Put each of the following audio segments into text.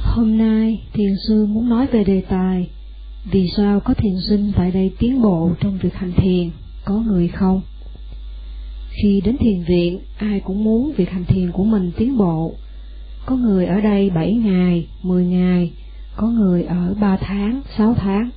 Hôm nay, thiền sư muốn nói về đề tài vì sao có thiền sinh tại đây tiến bộ trong việc hành thiền, có người không? Khi đến thiền viện, ai cũng muốn việc hành thiền của mình tiến bộ. Có người ở đây 7 ngày, 10 ngày, có người ở 3 tháng, 6 tháng.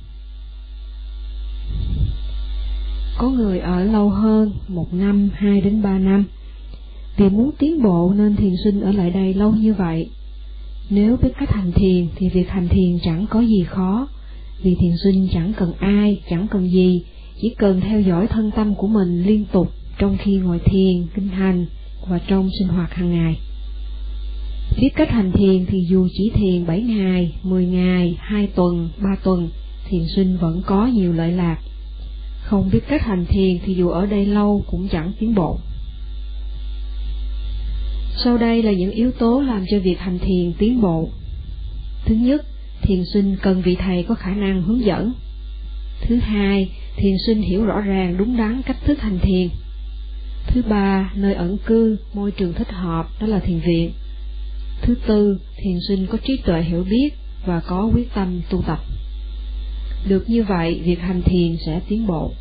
Có người ở lâu hơn, 1 năm, 2 đến 3 năm. Vì muốn tiến bộ nên thiền sinh ở lại đây lâu như vậy. Nếu biết cách hành thiền thì việc hành thiền chẳng có gì khó, vì thiền sinh chẳng cần ai, chẳng cần gì, chỉ cần theo dõi thân tâm của mình liên tục trong khi ngồi thiền, kinh hành và trong sinh hoạt hàng ngày. Biết cách hành thiền thì dù chỉ thiền 7 ngày, 10 ngày, 2 tuần, 3 tuần, thiền sinh vẫn có nhiều lợi lạc. Không biết cách hành thiền thì dù ở đây lâu cũng chẳng tiến bộ. Sau đây là những yếu tố làm cho việc hành thiền tiến bộ. Thứ nhất, thiền sinh cần vị thầy có khả năng hướng dẫn. Thứ hai, thiền sinh hiểu rõ ràng đúng đắn cách thức hành thiền. Thứ ba, nơi ẩn cư, môi trường thích hợp, đó là thiền viện. Thứ tư, thiền sinh có trí tuệ hiểu biết và có quyết tâm tu tập. Được như vậy, việc hành thiền sẽ tiến bộ.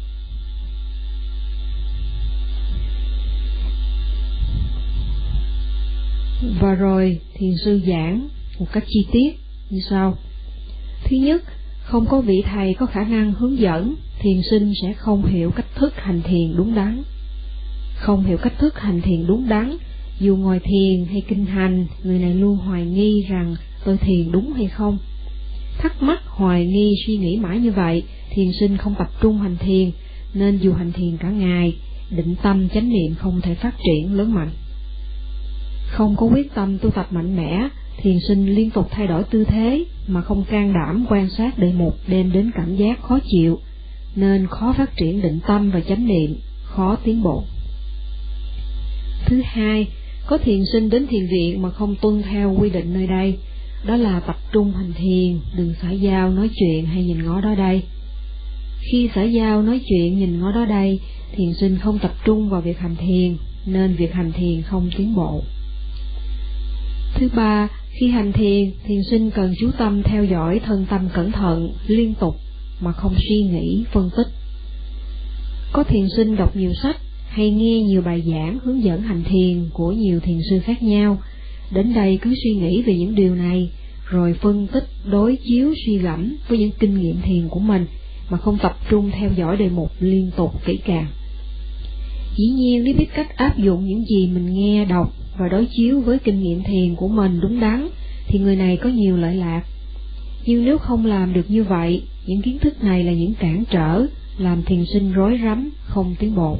Và rồi, thiền sư giảng một cách chi tiết như sau. Thứ nhất, không có vị thầy có khả năng hướng dẫn, thiền sinh sẽ không hiểu cách thức hành thiền đúng đắn. Không hiểu cách thức hành thiền đúng đắn, dù ngồi thiền hay kinh hành, người này luôn hoài nghi rằng tôi thiền đúng hay không. Thắc mắc, hoài nghi, suy nghĩ mãi như vậy, thiền sinh không tập trung hành thiền, nên dù hành thiền cả ngày, định tâm chánh niệm không thể phát triển lớn mạnh. Không có quyết tâm tu tập mạnh mẽ, thiền sinh liên tục thay đổi tư thế mà không can đảm quan sát đề mục đem đến cảm giác khó chịu, nên khó phát triển định tâm và chánh niệm, khó tiến bộ. Thứ hai, có thiền sinh đến thiền viện mà không tuân theo quy định nơi đây, đó là tập trung hành thiền, đừng xã giao nói chuyện hay nhìn ngó đó đây. Khi xã giao nói chuyện nhìn ngó đó đây, thiền sinh không tập trung vào việc hành thiền, nên việc hành thiền không tiến bộ. Thứ ba, khi hành thiền, thiền sinh cần chú tâm theo dõi thân tâm cẩn thận, liên tục, mà không suy nghĩ, phân tích. Có thiền sinh đọc nhiều sách, hay nghe nhiều bài giảng hướng dẫn hành thiền của nhiều thiền sư khác nhau, đến đây cứ suy nghĩ về những điều này, rồi phân tích, đối chiếu, suy gẫm với những kinh nghiệm thiền của mình, mà không tập trung theo dõi đề mục liên tục kỹ càng. Dĩ nhiên nếu biết cách áp dụng những gì mình nghe, đọc và đối chiếu với kinh nghiệm thiền của mình đúng đắn, thì người này có nhiều lợi lạc. Nhưng nếu không làm được như vậy, những kiến thức này là những cản trở, làm thiền sinh rối rắm, không tiến bộ.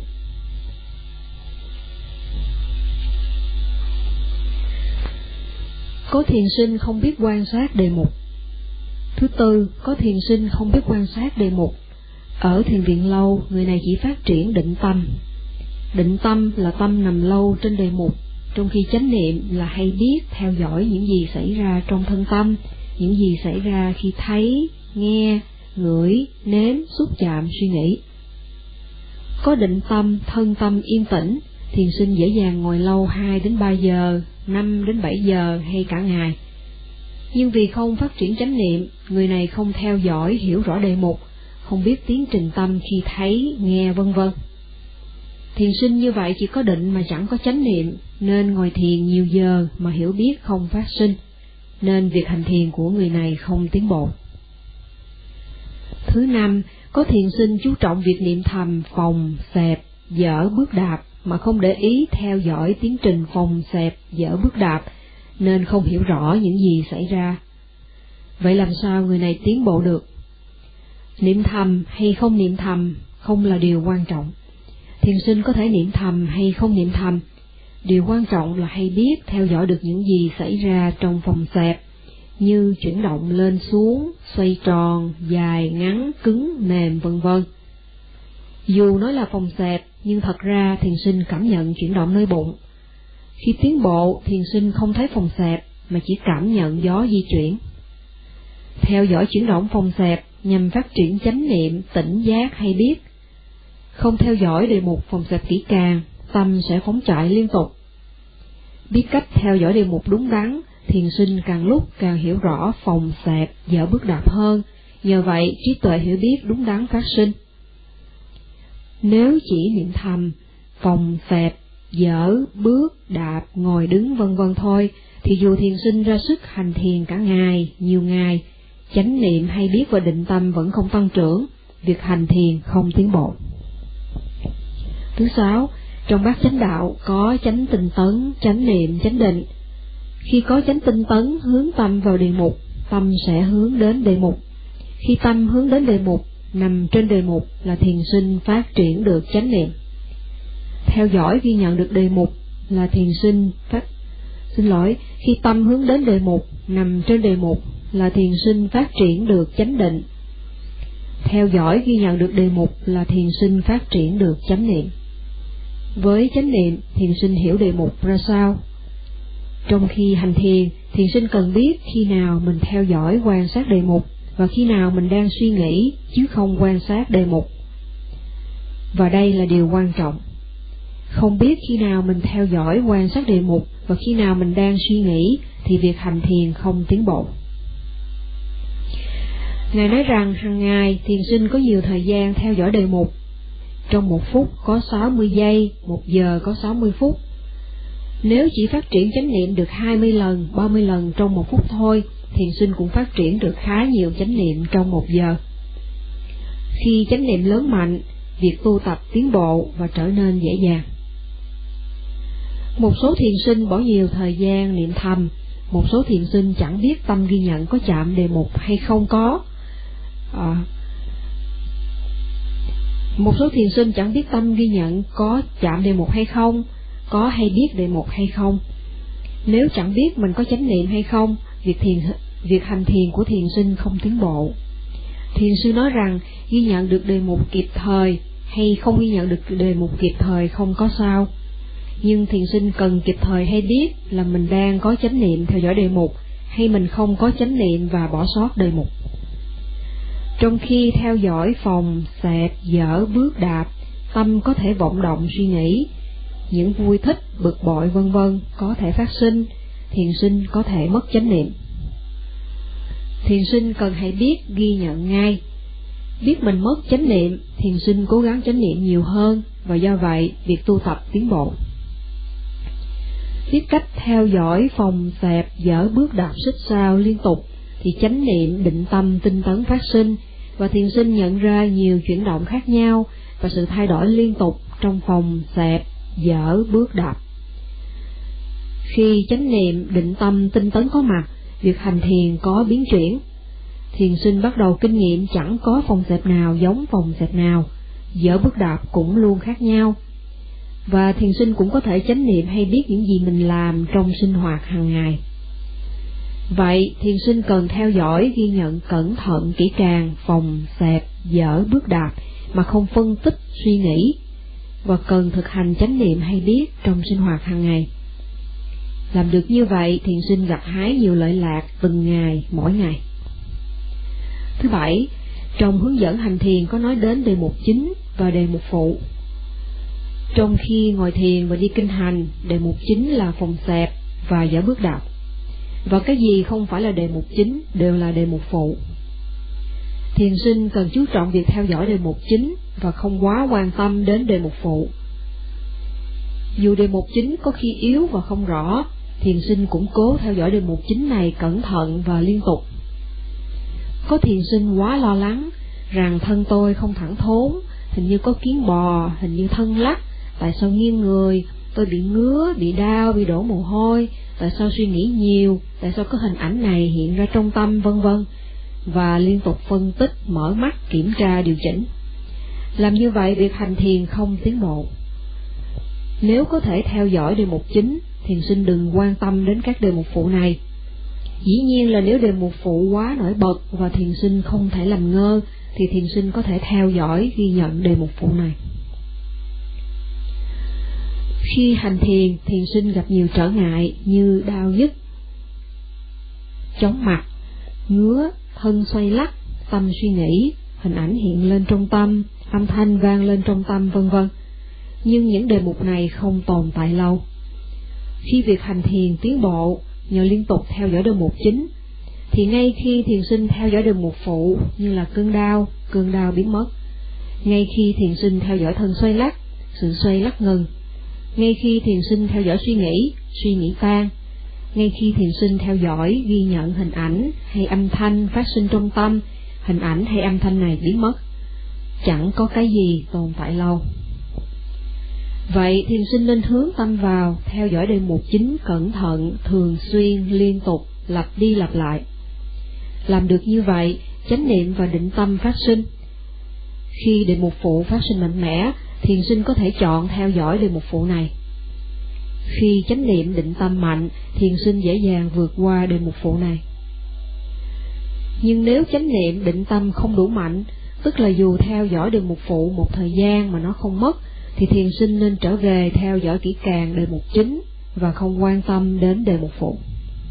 Có thiền sinh không biết quan sát đề mục. Thứ tư, có thiền sinh không biết quan sát đề mục. Ở thiền viện lâu, người này chỉ phát triển định tâm. Định tâm là tâm nằm lâu trên đề mục, trong khi chánh niệm là hay biết, theo dõi những gì xảy ra trong thân tâm, những gì xảy ra khi thấy, nghe, ngửi, nếm, xúc chạm, suy nghĩ. Có định tâm, thân tâm yên tĩnh, thiền sinh dễ dàng ngồi lâu 2 đến 3 giờ, 5 đến 7 giờ hay cả ngày. Nhưng vì không phát triển chánh niệm, người này không theo dõi, hiểu rõ đề mục, không biết tiến trình tâm khi thấy, nghe vân vân. Thiền sinh như vậy chỉ có định mà chẳng có chánh niệm, nên ngồi thiền nhiều giờ mà hiểu biết không phát sinh, nên việc hành thiền của người này không tiến bộ. Thứ năm, có thiền sinh chú trọng việc niệm thầm, phòng, xẹp, dở bước đạp, mà không để ý theo dõi tiến trình phòng, xẹp, dở bước đạp, nên không hiểu rõ những gì xảy ra. Vậy làm sao người này tiến bộ được? Niệm thầm hay không niệm thầm không là điều quan trọng. Thiền sinh có thể niệm thầm hay không niệm thầm, điều quan trọng là hay biết theo dõi được những gì xảy ra trong phòng xẹp, như chuyển động lên xuống, xoay tròn, dài, ngắn, cứng, mềm vân vân. Dù nói là phòng xẹp, nhưng thật ra thiền sinh cảm nhận chuyển động nơi bụng. Khi tiến bộ, thiền sinh không thấy phòng xẹp, mà chỉ cảm nhận gió di chuyển. Theo dõi chuyển động phòng xẹp nhằm phát triển chánh niệm, tỉnh giác hay biết. Không theo dõi đề mục phòng xẹp kỹ càng, tâm sẽ phóng chạy liên tục. Biết cách theo dõi đề mục đúng đắn, thiền sinh càng lúc càng hiểu rõ phòng xẹp dở bước đạp hơn, nhờ vậy trí tuệ hiểu biết đúng đắn phát sinh. Nếu chỉ niệm thầm phòng xẹp dở bước đạp ngồi đứng vân vân thôi, thì dù thiền sinh ra sức hành thiền cả ngày, nhiều ngày, chánh niệm hay biết và định tâm vẫn không tăng trưởng, việc hành thiền không tiến bộ. Thứ 6, trong bát chánh đạo có chánh tinh tấn, chánh niệm, chánh định. Khi có chánh tinh tấn hướng tâm vào đề mục, tâm sẽ hướng đến đề mục. Khi tâm hướng đến đề mục, nằm trên đề mục là thiền sinh phát triển được chánh niệm. Theo dõi ghi nhận được đề mục là thiền sinh khi tâm hướng đến đề mục, nằm trên đề mục là thiền sinh phát triển được chánh định. Theo dõi ghi nhận được đề mục là thiền sinh phát triển được chánh niệm. Với chánh niệm, thiền sinh hiểu đề mục ra sao? Trong khi hành thiền, thiền sinh cần biết khi nào mình theo dõi quan sát đề mục và khi nào mình đang suy nghĩ chứ không quan sát đề mục. Và đây là điều quan trọng. Không biết khi nào mình theo dõi quan sát đề mục và khi nào mình đang suy nghĩ thì việc hành thiền không tiến bộ. Ngài nói rằng hàng ngày thiền sinh có nhiều thời gian theo dõi đề mục. Trong 1 phút có 60 giây, 1 giờ có 60 phút. Nếu chỉ phát triển chánh niệm được 20 lần, 30 lần trong 1 phút thôi, thiền sinh cũng phát triển được khá nhiều chánh niệm trong 1 giờ. Khi chánh niệm lớn mạnh, việc tu tập tiến bộ và trở nên dễ dàng. Một số thiền sinh bỏ nhiều thời gian niệm thầm, một số thiền sinh chẳng biết tâm ghi nhận có chạm đề mục hay không có. Một số thiền sinh chẳng biết tâm ghi nhận có chạm đề mục hay không, có hay biết đề mục hay không. Nếu chẳng biết mình có chánh niệm hay không, việc hành thiền của thiền sinh không tiến bộ. Thiền sư nói rằng ghi nhận được đề mục kịp thời hay không ghi nhận được đề mục kịp thời không có sao. Nhưng thiền sinh cần kịp thời hay biết là mình đang có chánh niệm theo dõi đề mục hay mình không có chánh niệm và bỏ sót đề mục. Trong khi theo dõi phòng, xẹp, dở, bước đạp, tâm có thể vọng động suy nghĩ, những vui thích, bực bội vân vân có thể phát sinh, thiền sinh có thể mất chánh niệm. Thiền sinh cần hãy biết ghi nhận ngay. Biết mình mất chánh niệm, thiền sinh cố gắng chánh niệm nhiều hơn và do vậy việc tu tập tiến bộ. Biết cách theo dõi phòng, xẹp, dở, bước đạp, xích sao liên tục thì chánh niệm, định tâm, tinh tấn phát sinh và thiền sinh nhận ra nhiều chuyển động khác nhau và sự thay đổi liên tục trong phòng, xẹp, dở, bước đạp. Khi chánh niệm, định tâm, tinh tấn có mặt, việc hành thiền có biến chuyển. Thiền sinh bắt đầu kinh nghiệm chẳng có phòng xẹp nào giống phòng xẹp nào, dở bước đạp cũng luôn khác nhau. Và thiền sinh cũng có thể chánh niệm hay biết những gì mình làm trong sinh hoạt hàng ngày. Vậy thiền sinh cần theo dõi, ghi nhận cẩn thận kỹ càng phòng, xẹp, dở, bước đạp mà không phân tích, suy nghĩ, và cần thực hành chánh niệm hay biết trong sinh hoạt hàng ngày. Làm được như vậy, thiền sinh gặt hái nhiều lợi lạc từng ngày, mỗi ngày. Thứ 7, trong hướng dẫn hành thiền có nói đến đề mục chính và đề mục phụ. Trong khi ngồi thiền và đi kinh hành, đề mục chính là phòng xẹp và dở bước đạp. Và cái gì không phải là đề mục chính đều là đề mục phụ. Thiền sinh cần chú trọng việc theo dõi đề mục chính và không quá quan tâm đến đề mục phụ. Dù đề mục chính có khi yếu và không rõ, thiền sinh cũng cố theo dõi đề mục chính này cẩn thận và liên tục. Có thiền sinh quá lo lắng rằng thân tôi không thẳng thốn, hình như có kiến bò, hình như thân lắc, tại sao nghiêng người, tôi bị ngứa, bị đau, bị đổ mồ hôi, tại sao suy nghĩ nhiều, tại sao có hình ảnh này hiện ra trong tâm, vân vân, và liên tục phân tích, mở mắt, kiểm tra, điều chỉnh. Làm như vậy việc hành thiền không tiến bộ. Nếu có thể theo dõi đề mục chính, thiền sinh đừng quan tâm đến các đề mục phụ này. Dĩ nhiên là nếu đề mục phụ quá nổi bật và thiền sinh không thể làm ngơ, thì thiền sinh có thể theo dõi, ghi nhận đề mục phụ này. Khi hành thiền, thiền sinh gặp nhiều trở ngại như đau nhức, chóng mặt, ngứa, thân xoay lắc, tâm suy nghĩ, hình ảnh hiện lên trong tâm, âm thanh vang lên trong tâm, vân vân. Nhưng những đề mục này không tồn tại lâu. Khi việc hành thiền tiến bộ, nhờ liên tục theo dõi đề mục chính, thì ngay khi thiền sinh theo dõi đề mục phụ như là cơn đau biến mất. Ngay khi thiền sinh theo dõi thân xoay lắc, sự xoay lắc ngừng. Ngay khi thiền sinh theo dõi suy nghĩ tan. Ngay khi thiền sinh theo dõi ghi nhận hình ảnh hay âm thanh phát sinh trong tâm, hình ảnh hay âm thanh này biến mất. Chẳng có cái gì tồn tại lâu. Vậy thiền sinh nên hướng tâm vào, theo dõi đề mục chính cẩn thận, thường xuyên, liên tục, lặp đi lặp lại. Làm được như vậy, chánh niệm và định tâm phát sinh. Khi đề mục phụ phát sinh mạnh mẽ, thiền sinh có thể chọn theo dõi đề mục phụ này. Khi chánh niệm định tâm mạnh, thiền sinh dễ dàng vượt qua đề mục phụ này. Nhưng nếu chánh niệm định tâm không đủ mạnh, tức là dù theo dõi đề mục phụ một thời gian mà nó không mất, thì thiền sinh nên trở về theo dõi kỹ càng đề mục chính và không quan tâm đến đề mục phụ.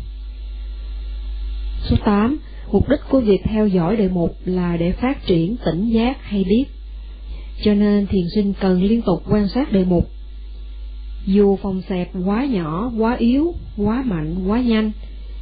Số 8. Mục đích của việc theo dõi đề mục là để phát triển tỉnh giác hay biết. Cho nên thiền sinh cần liên tục quan sát đề mục. Dù phòng xẹp quá nhỏ, quá yếu, quá mạnh, quá nhanh,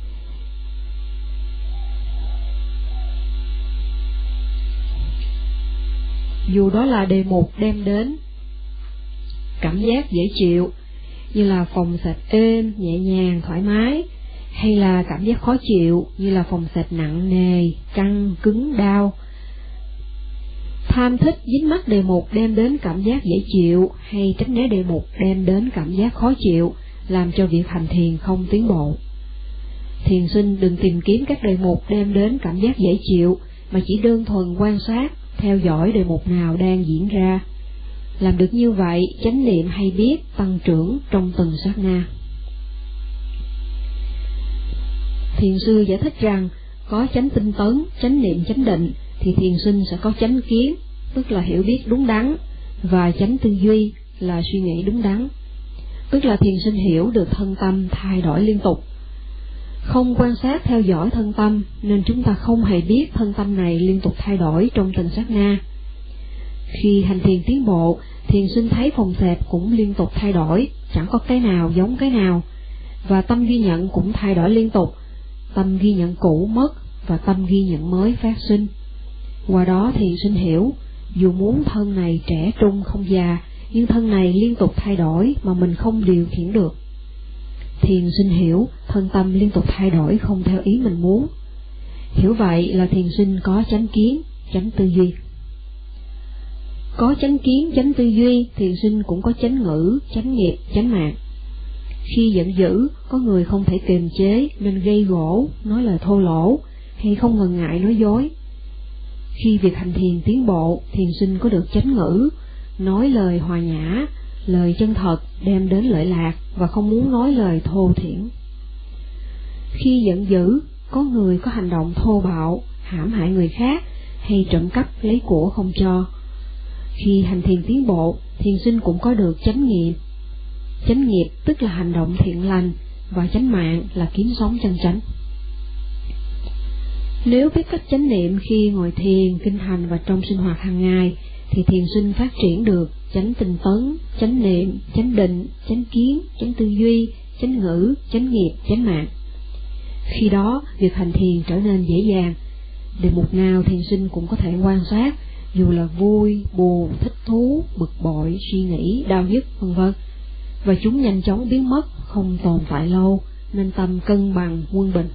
dù đó là đề mục đem đến cảm giác dễ chịu, như là phòng xẹp êm, nhẹ nhàng, thoải mái, hay là cảm giác khó chịu, như là phòng xẹp nặng nề, căng, cứng, đau. Tham thích dính mắc đề mục đem đến cảm giác dễ chịu, hay tránh né đề mục đem đến cảm giác khó chịu, làm cho việc hành thiền không tiến bộ. Thiền sinh đừng tìm kiếm các đề mục đem đến cảm giác dễ chịu, mà chỉ đơn thuần quan sát, theo dõi đề mục nào đang diễn ra. Làm được như vậy, chánh niệm hay biết tăng trưởng trong từng sát na. Thiền sư giải thích rằng, có chánh tinh tấn, chánh niệm, chánh định, thì thiền sinh sẽ có chánh kiến, tức là hiểu biết đúng đắn, và chánh tư duy là suy nghĩ đúng đắn, tức là thiền sinh hiểu được thân tâm thay đổi liên tục. Không quan sát theo dõi thân tâm, nên chúng ta không hề biết thân tâm này liên tục thay đổi trong từng sát na. Khi hành thiền tiến bộ, thiền sinh thấy phòng xẹp cũng liên tục thay đổi, chẳng có cái nào giống cái nào, và tâm ghi nhận cũng thay đổi liên tục. Tâm ghi nhận cũ mất và tâm ghi nhận mới phát sinh. Qua đó thiền sinh hiểu, dù muốn thân này trẻ trung không già, nhưng thân này liên tục thay đổi mà mình không điều khiển được. Thiền sinh hiểu, thân tâm liên tục thay đổi không theo ý mình muốn. Hiểu vậy là thiền sinh có chánh kiến, chánh tư duy. Có chánh kiến, chánh tư duy, thiền sinh cũng có chánh ngữ, chánh nghiệp, chánh mạng. Khi giận dữ, có người không thể kiềm chế nên gây gổ, nói lời thô lỗ, hay không ngần ngại nói dối. Khi việc hành thiền tiến bộ, thiền sinh có được chánh ngữ, nói lời hòa nhã, lời chân thật đem đến lợi lạc và không muốn nói lời thô thiển. Khi giận dữ, có người có hành động thô bạo, hãm hại người khác hay trộm cắp lấy của không cho. Khi hành thiền tiến bộ, thiền sinh cũng có được chánh nghiệp. Chánh nghiệp tức là hành động thiện lành, và chánh mạng là kiếm sống chân chánh. Nếu biết cách chánh niệm khi ngồi thiền, kinh hành và trong sinh hoạt hàng ngày, thì thiền sinh phát triển được chánh tinh tấn, chánh niệm, chánh định, chánh kiến, chánh tư duy, chánh ngữ, chánh nghiệp, chánh mạng. Khi đó, việc hành thiền trở nên dễ dàng. Đề mục nào thiền sinh cũng có thể quan sát, dù là vui, buồn, thích thú, bực bội, suy nghĩ, đau nhức, v.v. Và chúng nhanh chóng biến mất, không tồn tại lâu, nên tâm cân bằng, quân bình.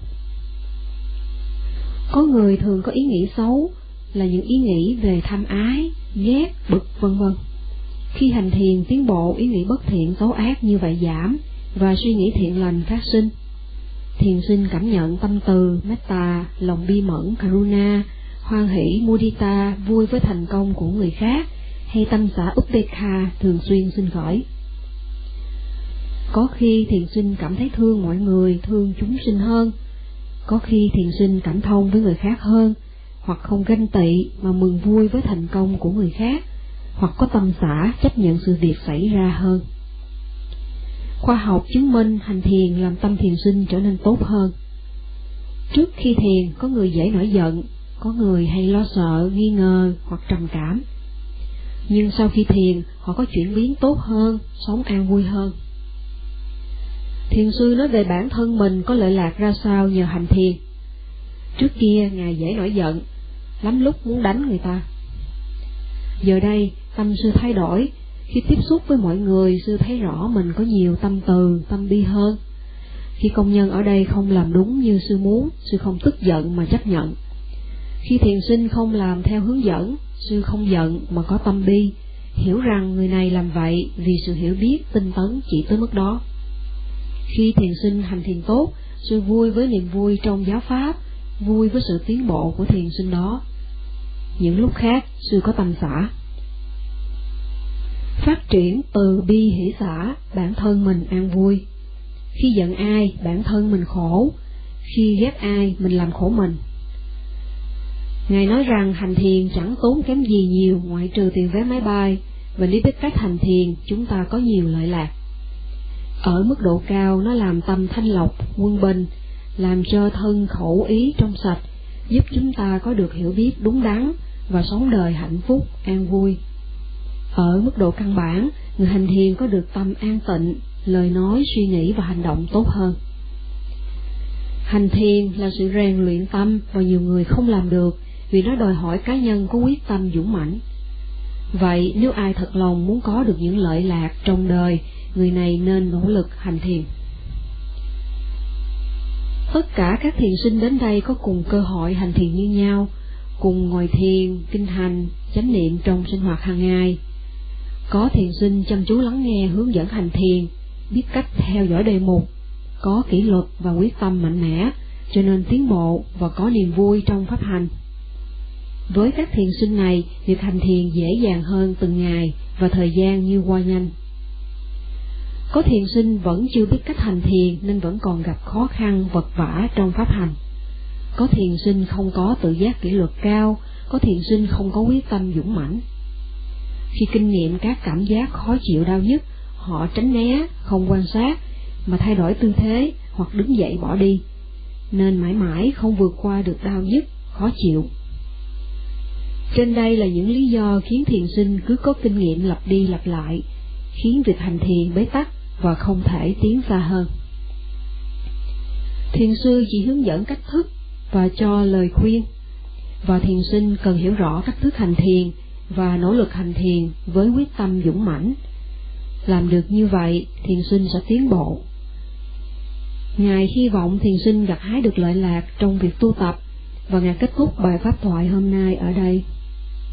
Có người thường có ý nghĩ xấu, là những ý nghĩ về tham ái, ghét, bực, v.v. Khi hành thiền tiến bộ, ý nghĩ bất thiện, xấu ác như vậy giảm, và suy nghĩ thiện lành phát sinh. Thiền sinh cảm nhận tâm từ, metta, lòng bi mẫn, karuna, hoan hỷ, mudita, vui với thành công của người khác, hay tâm xả upekkha thường xuyên sinh khởi. Có khi thiền sinh cảm thấy thương mọi người, thương chúng sinh hơn. Có khi thiền sinh cảm thông với người khác hơn, hoặc không ganh tị mà mừng vui với thành công của người khác, hoặc có tâm xả chấp nhận sự việc xảy ra hơn. Khoa học chứng minh hành thiền làm tâm thiền sinh trở nên tốt hơn. Trước khi thiền, có người dễ nổi giận, có người hay lo sợ, nghi ngờ hoặc trầm cảm. Nhưng sau khi thiền, họ có chuyển biến tốt hơn, sống an vui hơn. Thiền sư nói về bản thân mình có lợi lạc ra sao nhờ hành thiền. Trước kia Ngài dễ nổi giận, lắm lúc muốn đánh người ta. Giờ đây tâm sư thay đổi, khi tiếp xúc với mọi người sư thấy rõ mình có nhiều tâm từ, tâm bi hơn. Khi công nhân ở đây không làm đúng như sư muốn, sư không tức giận mà chấp nhận. Khi thiền sinh không làm theo hướng dẫn, sư không giận mà có tâm bi, hiểu rằng người này làm vậy vì sự hiểu biết tinh tấn chỉ tới mức đó. Khi thiền sinh hành thiền tốt, sư vui với niềm vui trong giáo pháp, vui với sự tiến bộ của thiền sinh đó. Những lúc khác sư có tâm xả. Phát triển từ bi hỷ xả, bản thân mình an vui. Khi giận ai, bản thân mình khổ. Khi ghét ai, mình làm khổ mình. Ngài nói rằng hành thiền chẳng tốn kém gì nhiều ngoại trừ tiền vé máy bay, và nếu biết cách hành thiền, chúng ta có nhiều lợi lạc. Ở mức độ cao, nó làm tâm thanh lọc, quân bình, làm cho thân khẩu ý trong sạch, giúp chúng ta có được hiểu biết đúng đắn và sống đời hạnh phúc, an vui. Ở mức độ căn bản, người hành thiền có được tâm an tịnh, lời nói, suy nghĩ và hành động tốt hơn. Hành thiền là sự rèn luyện tâm và nhiều người không làm được vì nó đòi hỏi cá nhân có quyết tâm dũng mãnh. Vậy nếu ai thật lòng muốn có được những lợi lạc trong đời, người này nên nỗ lực hành thiền. Tất cả các thiền sinh đến đây có cùng cơ hội hành thiền như nhau, cùng ngồi thiền, kinh hành, chánh niệm trong sinh hoạt hàng ngày. Có thiền sinh chăm chú lắng nghe hướng dẫn hành thiền, biết cách theo dõi đề mục, có kỷ luật và quyết tâm mạnh mẽ, cho nên tiến bộ và có niềm vui trong pháp hành. Với các thiền sinh này, việc hành thiền dễ dàng hơn từng ngày và thời gian như qua nhanh. Có thiền sinh vẫn chưa biết cách hành thiền nên vẫn còn gặp khó khăn vật vã trong pháp hành. Có thiền sinh không có tự giác kỷ luật cao, có thiền sinh không có quyết tâm dũng mãnh. Khi kinh nghiệm các cảm giác khó chịu đau nhức, họ tránh né, không quan sát, mà thay đổi tư thế hoặc đứng dậy bỏ đi, nên mãi mãi không vượt qua được đau nhức, khó chịu. Trên đây là những lý do khiến thiền sinh cứ có kinh nghiệm lặp đi lặp lại, khiến việc hành thiền bế tắc và không thể tiến xa hơn. Thiền sư chỉ hướng dẫn cách thức và cho lời khuyên, và thiền sinh cần hiểu rõ cách thức hành thiền và nỗ lực hành thiền với quyết tâm dũng mãnh. Làm được như vậy, thiền sinh sẽ tiến bộ. Ngài hy vọng thiền sinh gặt hái được lợi lạc trong việc tu tập, và Ngài kết thúc bài pháp thoại hôm nay ở đây.